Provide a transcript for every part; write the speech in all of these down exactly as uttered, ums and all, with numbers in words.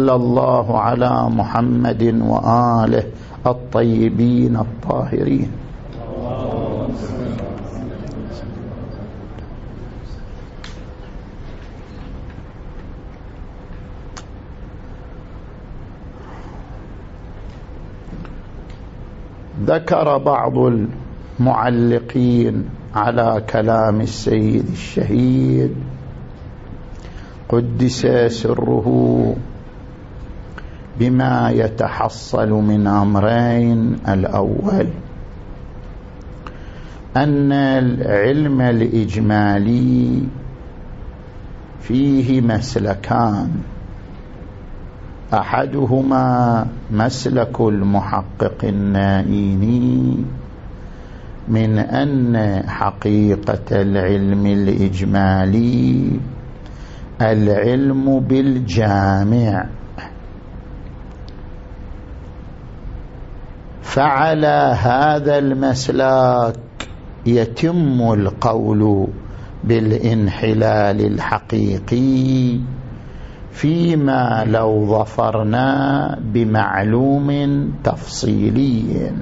وصلى الله على محمد وآله الطيبين الطاهرين. ذكر بعض المعلقين على كلام السيد الشهيد قدس سره بما يتحصل من أمرين: الأول أن العلم الإجمالي فيه مسلكان، أحدهما مسلك المحقق النائيني من أن حقيقة العلم الإجمالي العلم بالجامع، فعلى هذا المسلك يتم القول بالانحلال الحقيقي فيما لو ظفرنا بمعلوم تفصيلي.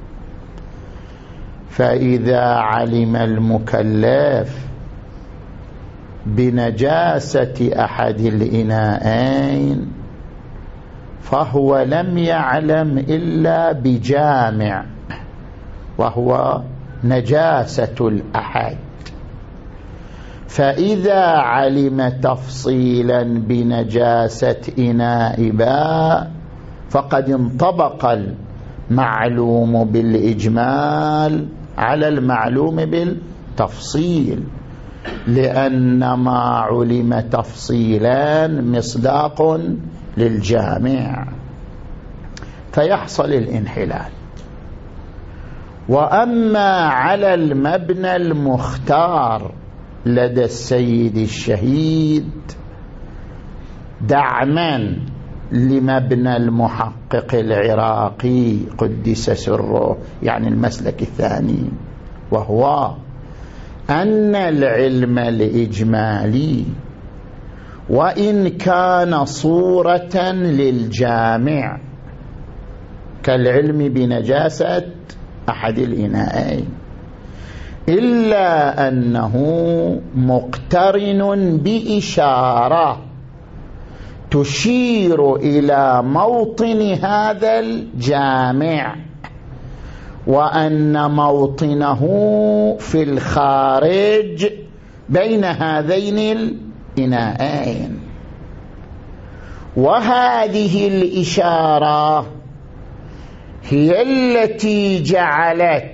فإذا علم المكلف بنجاسة أحد الإناءين فهو لم يعلم إلا بجامع وهو نجاسة الأحد، فإذا علم تفصيلا بنجاسة إناء باء فقد انطبق المعلوم بالإجمال على المعلوم بالتفصيل، لأن ما علم تفصيلان مصداق للجامع، فيحصل الانحلال. وأما على المبنى المختار لدى السيد الشهيد دعما لمبنى المحقق العراقي قدس سره، يعني المسلك الثاني، وهو أن العلم الإجمالي وإن كان صورة للجامع كالعلم بنجاسة أحد الإناءين، إلا أنه مقترن بإشارة تشير إلى موطن هذا الجامع، وأن موطنه في الخارج بين هذين الإناءين. وهذه الإشارة هي التي جعلت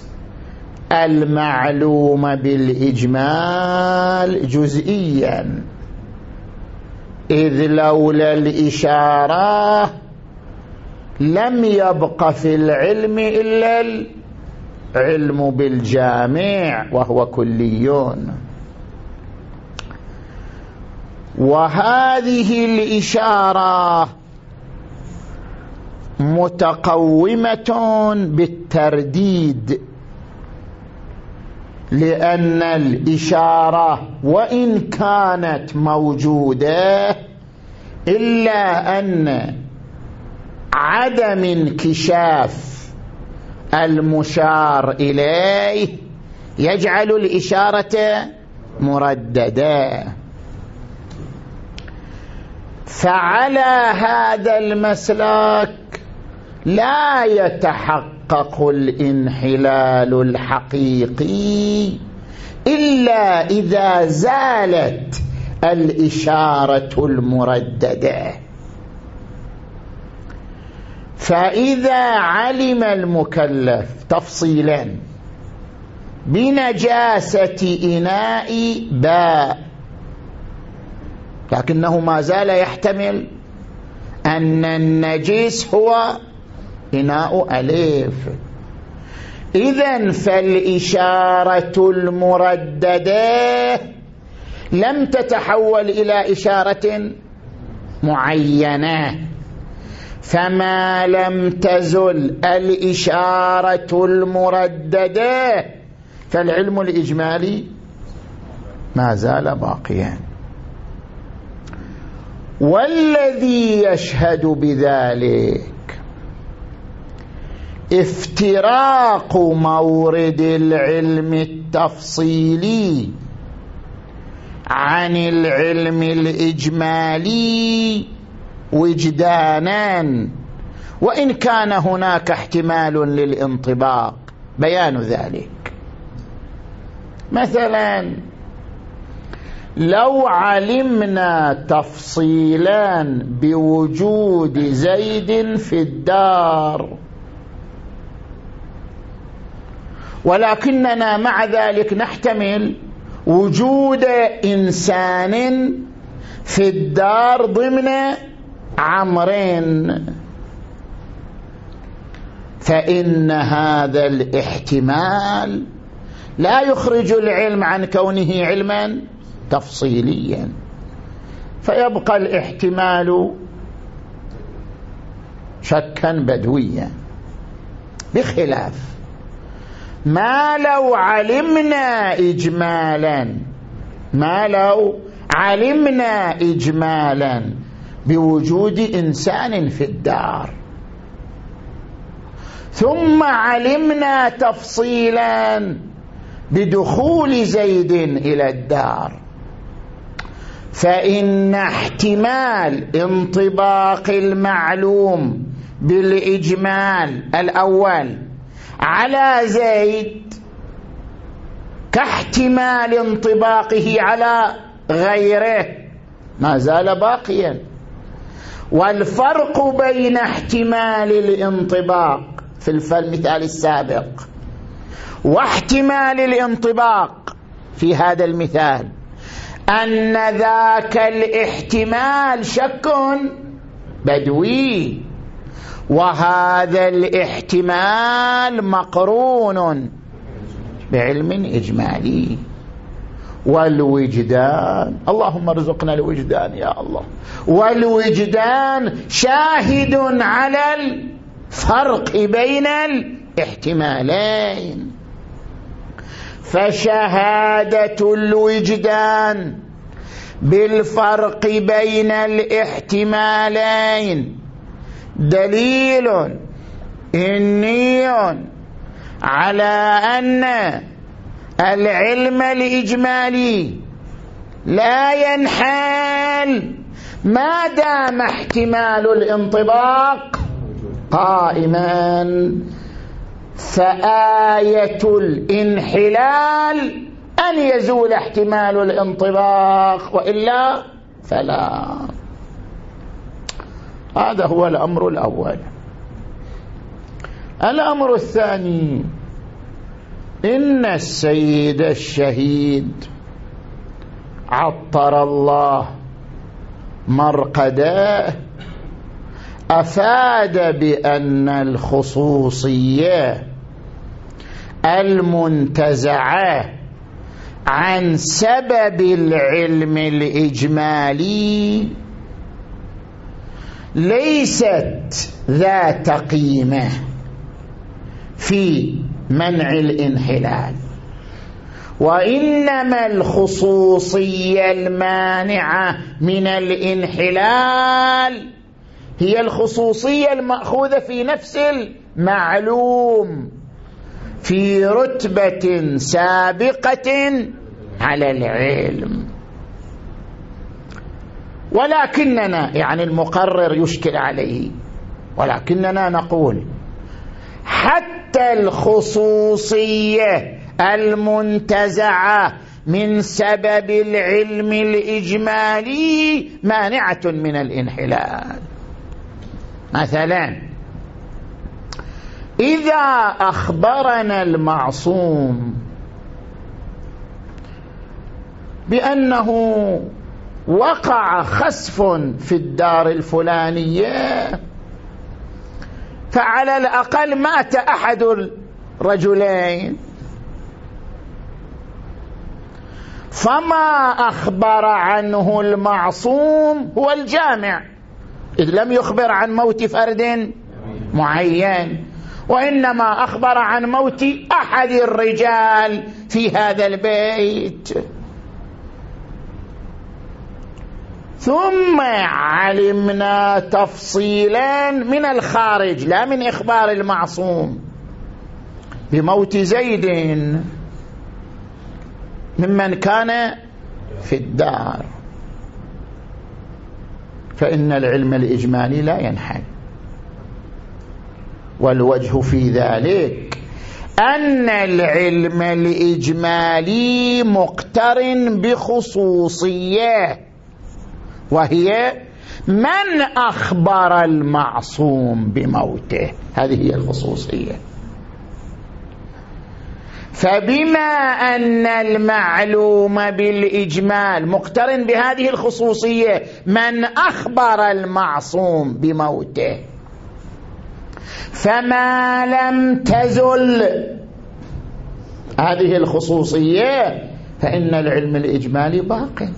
المعلوم بالإجمال جزئيا، إذ لولا الإشارة لم يبق في العلم إلا العلم بالجامع وهو كليون. وهذه الإشارة متقومة بالترديد، لأن الإشارة وإن كانت موجودة إلا أن عدم انكشاف المشار إليه يجعل الإشارة مرددة. فعلى هذا المسلك لا يتحقق الانحلال الحقيقي إلا إذا زالت الإشارة المرددة. فإذا علم المكلف تفصيلا بنجاسة إناء باء، لكنه ما زال يحتمل أن النجس هو إناء أليف، إذن فالإشارة المرددة لم تتحول إلى إشارة معينة، فما لم تزل الإشارة المرددة فالعلم الإجمالي ما زال باقيا. والذي يشهد بذلك افتراق مورد العلم التفصيلي عن العلم الإجمالي وجدانا، وإن كان هناك احتمال للانطباق. بيان ذلك مثلا لو علمنا تفصيلا بوجود زيد في الدار، ولكننا مع ذلك نحتمل وجود إنسان في الدار ضمن عمرين، فإن هذا الاحتمال لا يخرج العلم عن كونه علما تفصيليا، فيبقى الاحتمال شكا بدويا، بخلاف ما لو علمنا إجمالا ما لو علمنا إجمالا بوجود إنسان في الدار، ثم علمنا تفصيلا بدخول زيد إلى الدار، فإن احتمال انطباق المعلوم بالإجمال الأول على زيد كاحتمال انطباقه على غيره ما زال باقيا. والفرق بين احتمال الانطباق في المثال السابق واحتمال الانطباق في هذا المثال أن ذاك الاحتمال شك بدوي، وهذا الاحتمال مقرون بعلم إجمالي. والوجدان، اللهم ارزقنا الوجدان يا الله، والوجدان شاهد على الفرق بين الاحتمالين، فشهادة الوجدان بالفرق بين الاحتمالين دليل إني على أن العلم الإجمالي لا ينحل ما دام احتمال الانطباق قائما، فآية الانحلال أن يزول احتمال الانطباق، وإلا فلا. هذا هو الأمر الأول. الأمر الثاني، إن السيد الشهيد عطر الله مرقداه أفاد بأن الخصوصية المنتزعة عن سبب العلم الإجمالي ليست ذات قيمة في منع الانحلال، وإنما الخصوصية المانعة من الانحلال هي الخصوصية المأخوذة في نفس المعلوم في رتبة سابقة على العلم. ولكننا يعني المقرر يشكل عليه، ولكننا نقول حتى الخصوصية المنتزعة من سبب العلم الإجمالي مانعة من الانحلال. مثلا إذا أخبرنا المعصوم بأنه وقع خسف في الدار الفلانية، فعلى الأقل مات أحد الرجلين، فما أخبر عنه المعصوم هو الجامع، إذ لم يخبر عن موت فرد معين، وإنما أخبر عن موت أحد الرجال في هذا البيت. ثم علمنا تفصيلا من الخارج لا من إخبار المعصوم بموت زيد ممن كان في الدار، فإن العلم الإجمالي لا ينحل. والوجه في ذلك أن العلم الإجمالي مقترن بخصوصية، وهي من أخبر المعصوم بموته، هذه هي الخصوصية. فبما أن المعلوم بالإجمال مقترن بهذه الخصوصية من أخبر المعصوم بموته، فما لم تزل هذه الخصوصية فإن العلم الإجمالي باق،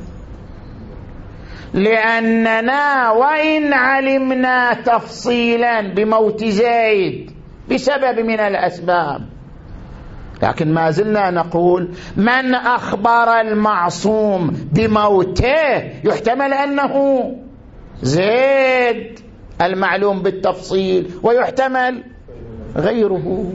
لأننا وإن علمنا تفصيلا بموت زيد بسبب من الأسباب، لكن ما زلنا نقول من أخبر المعصوم بموته يحتمل أنه زيد المعلوم بالتفصيل ويحتمل غيره.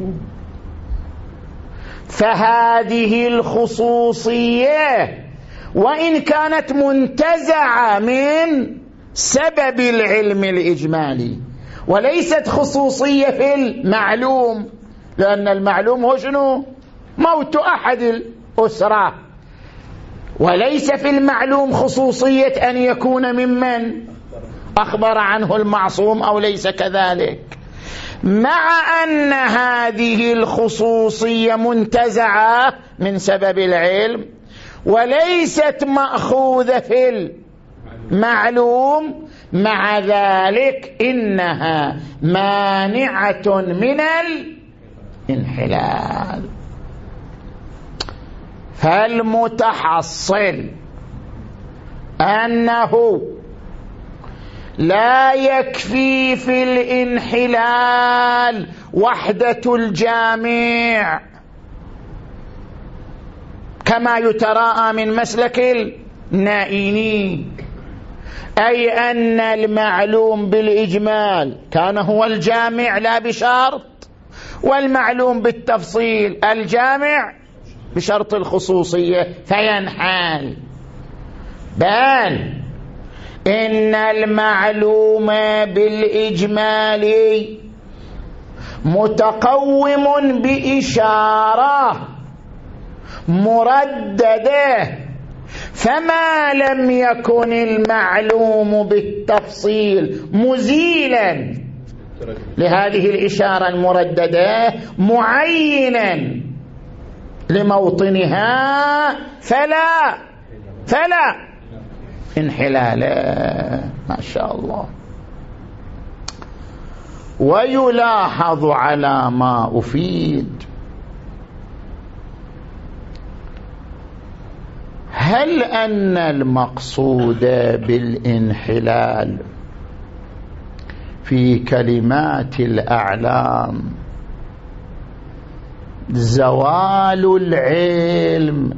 فهذه الخصوصية وإن كانت منتزعة من سبب العلم الإجمالي وليست خصوصية في المعلوم، لأن المعلوم هو شنو؟ موت أحد الأسرة، وليس في المعلوم خصوصية أن يكون ممن أخبر عنه المعصوم أو ليس كذلك، مع أن هذه الخصوصية منتزعة من سبب العلم ونليست مأخوذة في المعلوم، مع ذلك إنها مانعة من الانحلال. فالمتحصل أنه لا يكفي في الانحلال وحدة الجامع كما يتراءى من مسلك النائيني، أي أن المعلوم بالإجمال كان هو الجامع لا بشرط، والمعلوم بالتفصيل الجامع بشرط الخصوصية فينحل، بل إن المعلوم بالإجمال متقوم بإشارة مرددة، فما لم يكن المعلوم بالتفصيل مزيلا لهذه الإشارة المرددة معينا لموطنها فلا فلا انحلال. ما شاء الله. ويلاحظ على ما أفيد هل أن المقصود بالانحلال في كلمات الأعلام زوال العلم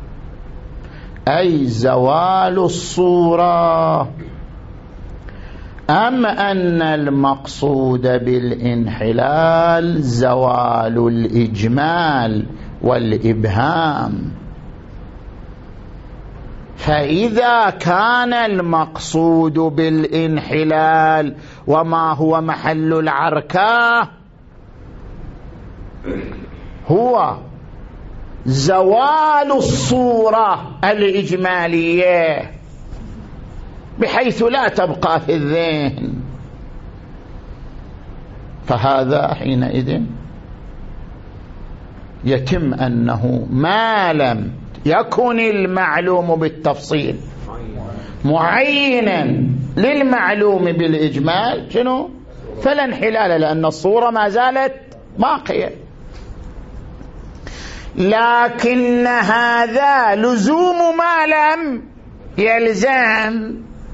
أي زوال الصورة، أم أن المقصود بالانحلال زوال الإجمال والإبهام؟ فإذا كان المقصود بالانحلال وما هو محل العركة هو زوال الصورة الإجمالية بحيث لا تبقى في الذهن، فهذا حينئذ يتم أنه ما لم يكن المعلوم بالتفصيل معينا للمعلوم بالإجمال شنو؟ فلا انحلال، لأن الصورة ما زالت باقية. لكن هذا لزوم ما لم يلزم،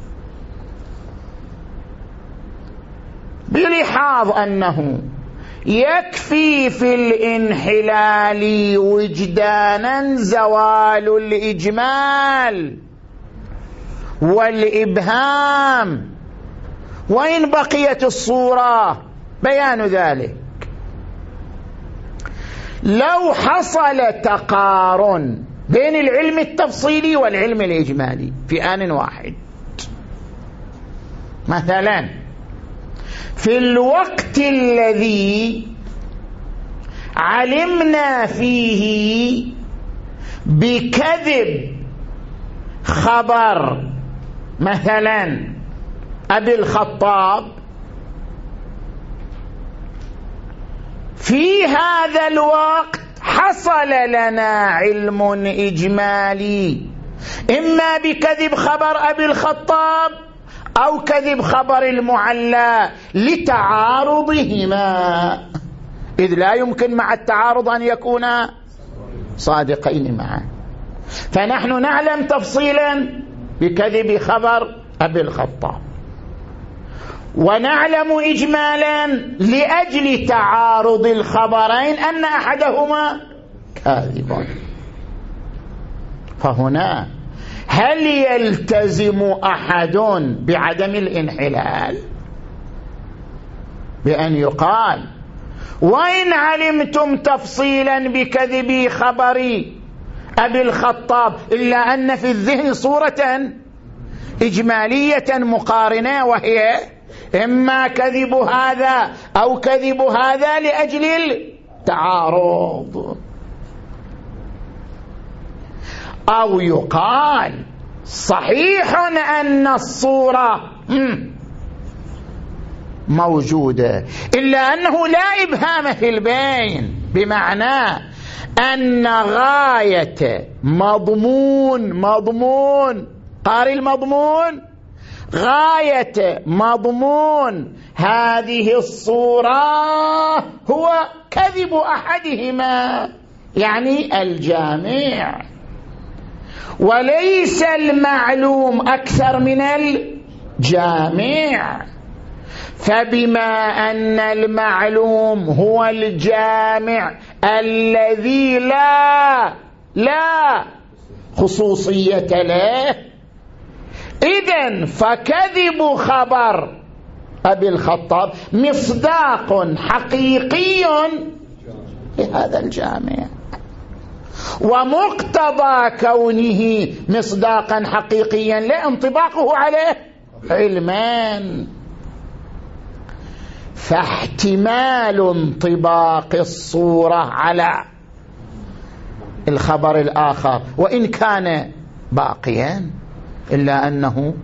بلحاظ أنه يكفي في الانحلال وجدانا زوال الإجمال والإبهام، وإن بقيت الصورة بيان ذلك. لو حصل تقارن بين العلم التفصيلي والعلم الإجمالي في آن واحد، مثلا في الوقت الذي علمنا فيه بكذب خبر مثلا أبي الخطاب، في هذا الوقت حصل لنا علم إجمالي إما بكذب خبر أبي الخطاب أو كذب خبر المعلى لتعارضهما، إذ لا يمكن مع التعارض أن يكونا صادقين معا. فنحن نعلم تفصيلا بكذب خبر أبي الخطاب، ونعلم إجمالا لأجل تعارض الخبرين أن أحدهما كاذب. فهنا هل يلتزم أحد بعدم الانحلال بأن يقال وإن علمتم تفصيلا بكذب خبر أبي الخطاب إلا أن في الذهن صورة إجمالية مقارنة، وهي إما كذب هذا أو كذب هذا لأجل التعارض، أو يقال صحيح أن الصورة موجودة إلا أنه لا إبهام في البين، بمعنى أن غاية مضمون مضمون قارئ المضمون غاية مضمون هذه الصورة هو كذب أحدهما، يعني الجامع، وليس المعلوم أكثر من الجامع. فبما أن المعلوم هو الجامع الذي لا لا خصوصية له، إذن فكذب خبر أبي الخطاب مصداق حقيقي لهذا الجامع، ومقتضى كونه مصداقا حقيقيا لانطباقه عليه علمان. فاحتمال انطباق الصورة على الخبر الآخر وإن كان باقيا إلا أنه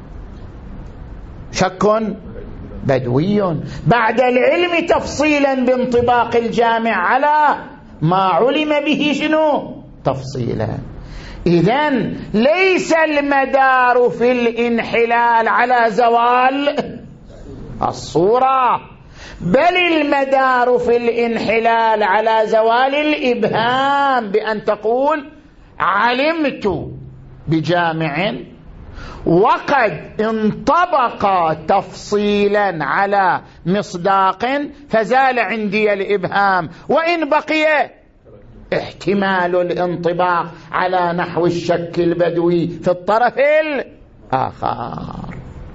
شك بدوي بعد العلم تفصيلا بانطباق الجامع على ما علم به شنو تفصيلا. إذن ليس المدار في الانحلال على زوال الصورة، بل المدار في الانحلال على زوال الإبهام، بأن تقول علمت بجامع وقد انطبق تفصيلا على مصداق فزال عندي الإبهام، وإن بقي احتمال الانطباق على نحو الشك البدوي في الطرف الآخر.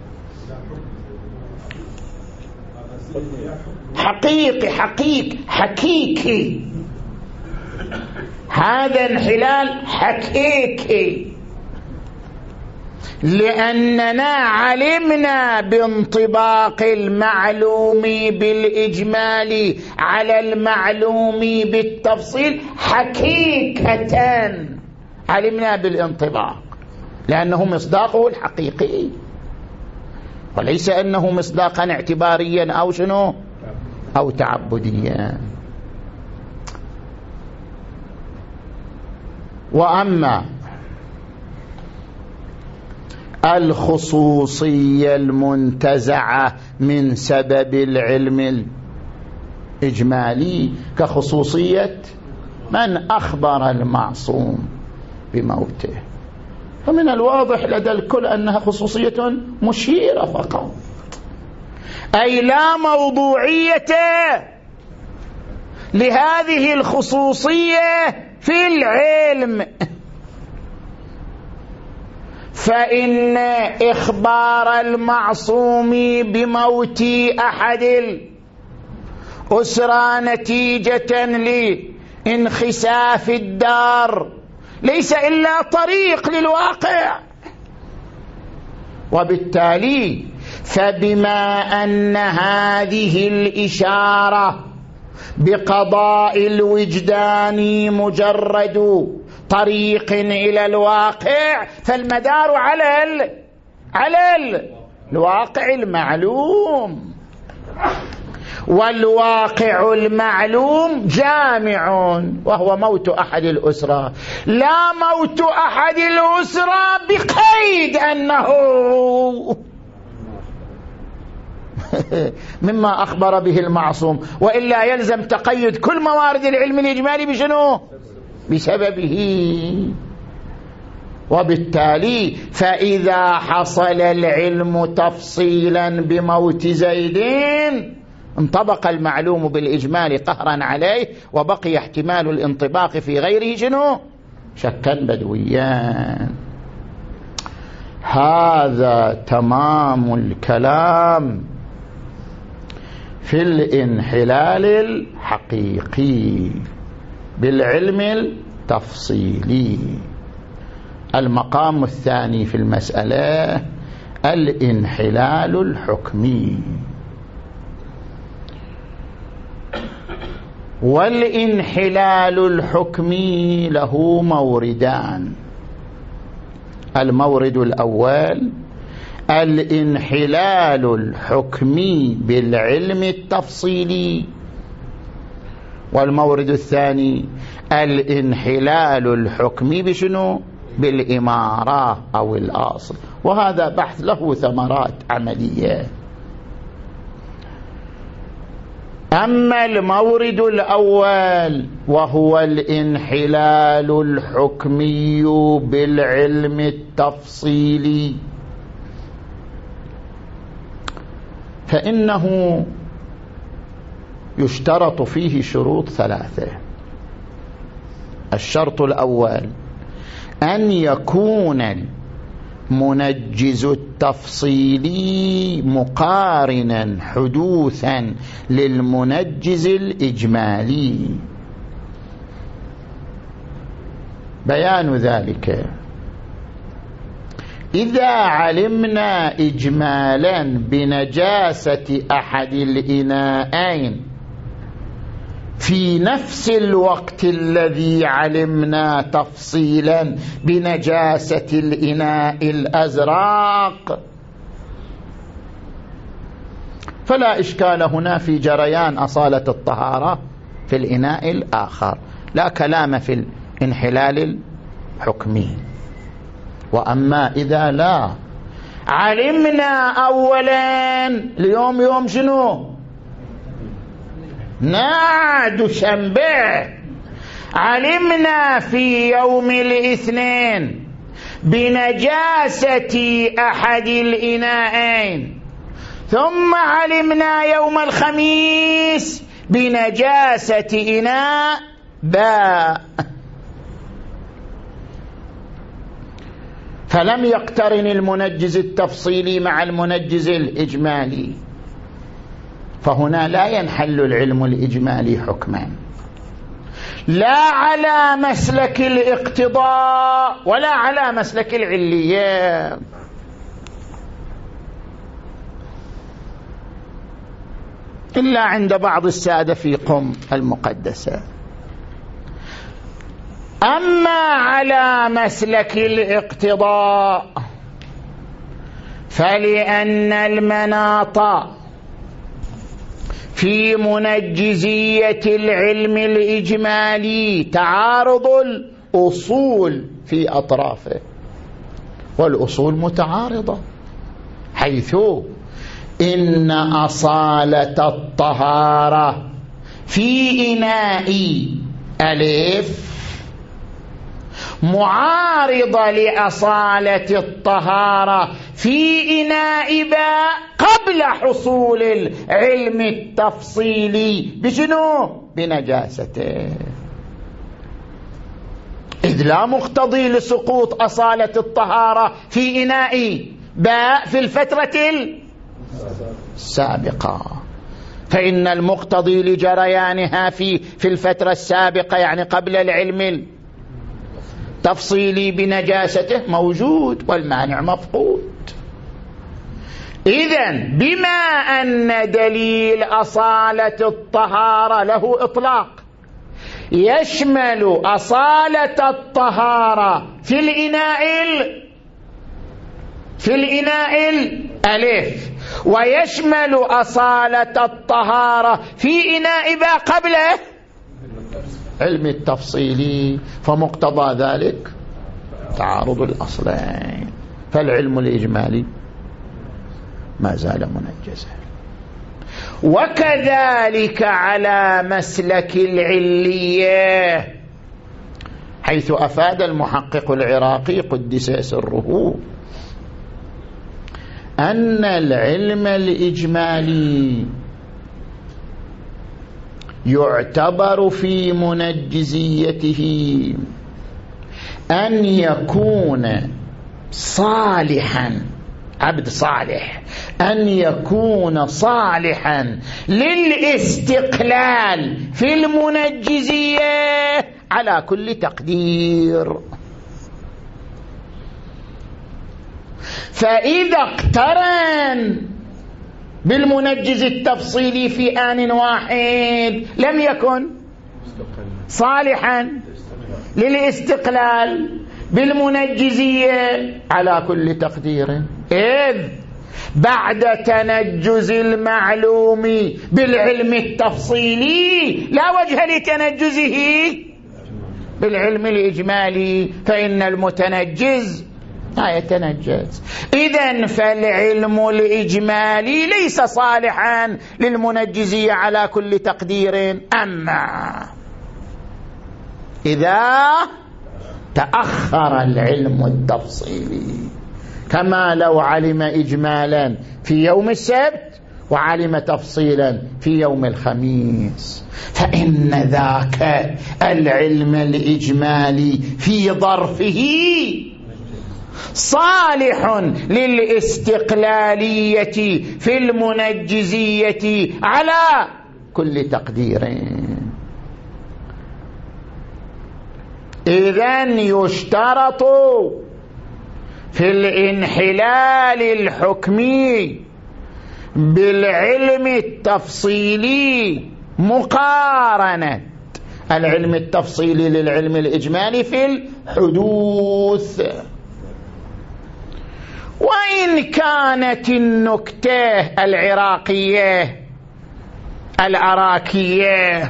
حقيقي حقيقي حقيقي هذا انحلال حقيقي، لأننا علمنا بانطباق المعلوم بالإجمال على المعلوم بالتفصيل حقيقة، علمنا بالانطباق لأنه مصداقه الحقيقي، وليس أنه مصداقا اعتباريا أو شنو أو تعبديا. وأما الخصوصية المنتزعة من سبب العلم الإجمالي كخصوصية من أخبر المعصوم بموته، فمن الواضح لدى الكل أنها خصوصية مشيرة فقط، أي لا موضوعية لهذه الخصوصية في العلم. فإن إخبار المعصوم بموت أحد الأسرى نتيجة لانخساف الدار ليس إلا طريق للواقع، وبالتالي فبما أن هذه الإشارة بقضاء الوجدان مجرد طريق إلى الواقع، فالمدار على ال... على ال... الواقع المعلوم، والواقع المعلوم جامع وهو موت أحد الأسرى، لا موت أحد الأسرى بقيد أنه مما أخبر به المعصوم، وإلا يلزم تقيد كل موارد العلم الإجمالي بشنو؟ بسببه. وبالتالي فإذا حصل العلم تفصيلا بموت زيد انطبق المعلوم بالإجمال قهرا عليه، وبقي احتمال الانطباق في غيره شنو؟ شكا بدويا. هذا تمام الكلام في الانحلال الحقيقي بالعلم التفصيلي. المقام الثاني في المسألة الانحلال الحكمي. والانحلال الحكمي له موردان. المورد الأول الانحلال الحكمي بالعلم التفصيلي، والمورد الثاني الانحلال الحكمي بشنو؟ بالإمارة أو الأصل، وهذا بحث له ثمرات عملية. أما المورد الأول وهو الانحلال الحكمي بالعلم التفصيلي، فإنه يشترط فيه شروط ثلاثة. الشرط الأول أن يكون المنجز التفصيلي مقارنا حدوثا للمنجز الإجمالي. بيان ذلك: إذا علمنا إجمالا بنجاسة أحد الإناءين في نفس الوقت الذي علمنا تفصيلا بنجاسة الإناء الأزرق، فلا إشكال هنا في جريان أصالة الطهارة في الإناء الآخر، لا كلام في الانحلال الحكمي. وأما إذا لا علمنا أولا اليوم يوم شنو؟ نعد شنبه، علمنا في يوم الاثنين بنجاسة أحد الإناءين، ثم علمنا يوم الخميس بنجاسة إناء باء، فلم يقترن المنجز التفصيلي مع المنجز الإجمالي، فهنا لا ينحل العلم الإجمالي حكما، لا على مسلك الاقتضاء ولا على مسلك العلية. إلا عند بعض السادة في قم المقدسة. أما على مسلك الاقتضاء فلأن المناط في منجزية العلم الإجمالي تعارض الأصول في أطرافه، والأصول متعارضة، حيث إن أصالة الطهارة في إناء ألف معارضة لأصالة الطهارة في إناء باء قبل حصول العلم التفصيلي بشنو؟ بنجاسته. إذ لا مقتضي لسقوط أصالة الطهارة في إناء باء في الفترة السابقة، فإن المقتضي لجريانها في في الفترة السابقة يعني قبل العلم التفصيلي بنجاسته موجود والمانع مفقود. إذن بما أن دليل أصالة الطهارة له إطلاق يشمل أصالة الطهارة في الإناء في الإناء الألف، ويشمل أصالة الطهارة في إناء باء قبله علم التفصيلي، فمقتضى ذلك تعارض الأصلين، فالعلم الإجمالي ما زال منجزا. وكذلك على مسلك العلية، حيث أفاد المحقق العراقي قدس سره أن العلم الإجمالي يعتبر في منجزيته أن يكون صالحا، عبد صالح، أن يكون صالحا للاستقلال في المنجزية على كل تقدير. فإذا اقترن بالمنجز التفصيلي في آن واحد لم يكن صالحا للاستقلال بالمنجزية على كل تقدير، إذ بعد تنجز المعلوم بالعلم التفصيلي لا وجه لتنجزه بالعلم الإجمالي، فإن المتنجز لا يتنجز. إذن فالعلم الإجمالي ليس صالحا للمنجزية على كل تقدير. أما إذا تأخر العلم التفصيلي، كما لو علم إجمالا في يوم السبت وعلم تفصيلا في يوم الخميس، فإن ذاك العلم الإجمالي في ظرفه صالح للاستقلالية في المنجزية على كل تقدير. إذن يشترط في الانحلال الحكمي بالعلم التفصيلي مقارنة العلم التفصيلي للعلم الإجمالي في الحدوث. وإن كانت النكتة العراقية العراكية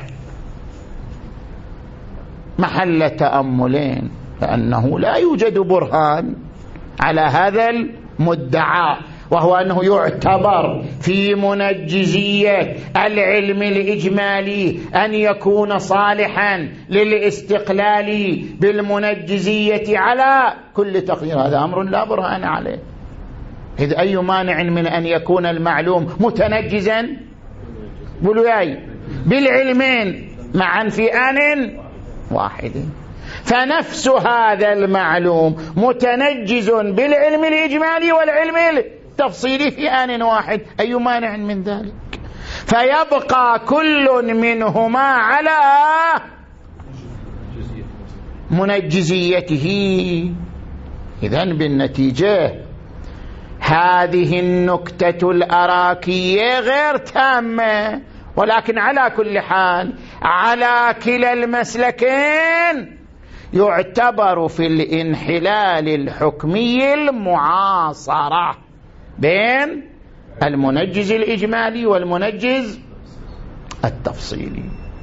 محل تأملين، لأنه لا يوجد برهان على هذا المدعى، وهو أنه يعتبر في منجزية العلم الإجمالي أن يكون صالحا للاستقلال بالمنجزية على كل تقدير. هذا أمر لا برهان عليه، إذ أي مانع من أن يكون المعلوم متنجزا بلوياي بالعلمين معا في آن واحد. فنفس هذا المعلوم متنجز بالعلم الإجمالي والعلم التفصيلي في آن واحد، أي مانع من ذلك؟ فيبقى كل منهما على منجزيته. إذن بالنتيجة هذه النكتة الأراكية غير تامة، ولكن على كل حال على كلا المسلكين يعتبر في الانحلال الحكمي المعاصرة بين المنجز الإجمالي والمنجز التفصيلي.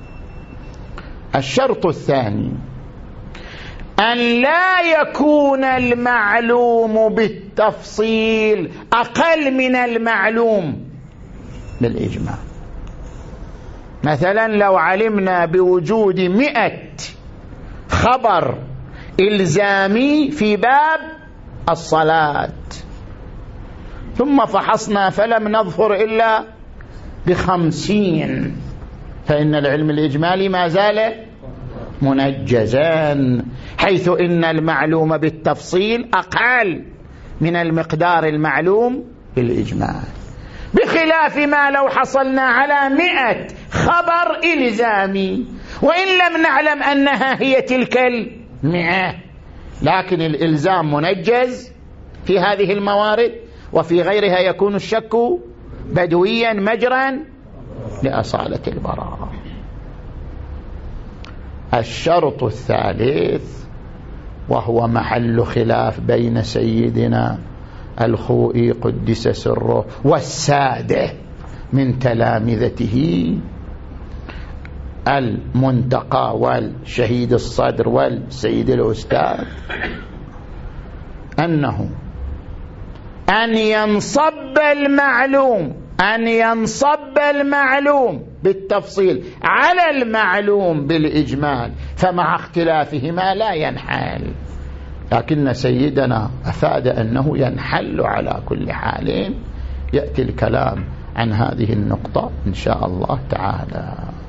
الشرط الثاني أن لا يكون المعلوم بالتفصيل أقل من المعلوم بالإجمال. مثلا لو علمنا بوجود مئة خبر إلزامي في باب الصلاة، ثم فحصنا فلم نظفر إلا بخمسين، فإن العلم الإجمالي ما زال منجزا، حيث إن المعلوم بالتفصيل أقل من المقدار المعلوم بالإجمال، بخلاف ما لو حصلنا على مئة خبر إلزامي وإن لم نعلم أنها هي تلك المئة، لكن الإلزام منجز في هذه الموارد، وفي غيرها يكون الشك بدويا مجرا لأصالة البراءة. الشرط الثالث وهو محل خلاف بين سيدنا الخوئي قدس سره والسادة من تلامذته المنتقى والشهيد الصدر والسيد الأستاذ، أنه أن ينصب المعلوم أن ينصب المعلوم بالتفصيل على المعلوم بالإجمال، فمع اختلافهما لا ينحل، لكن سيدنا أفاد أنه ينحل على كل حال. يأتي الكلام عن هذه النقطة إن شاء الله تعالى.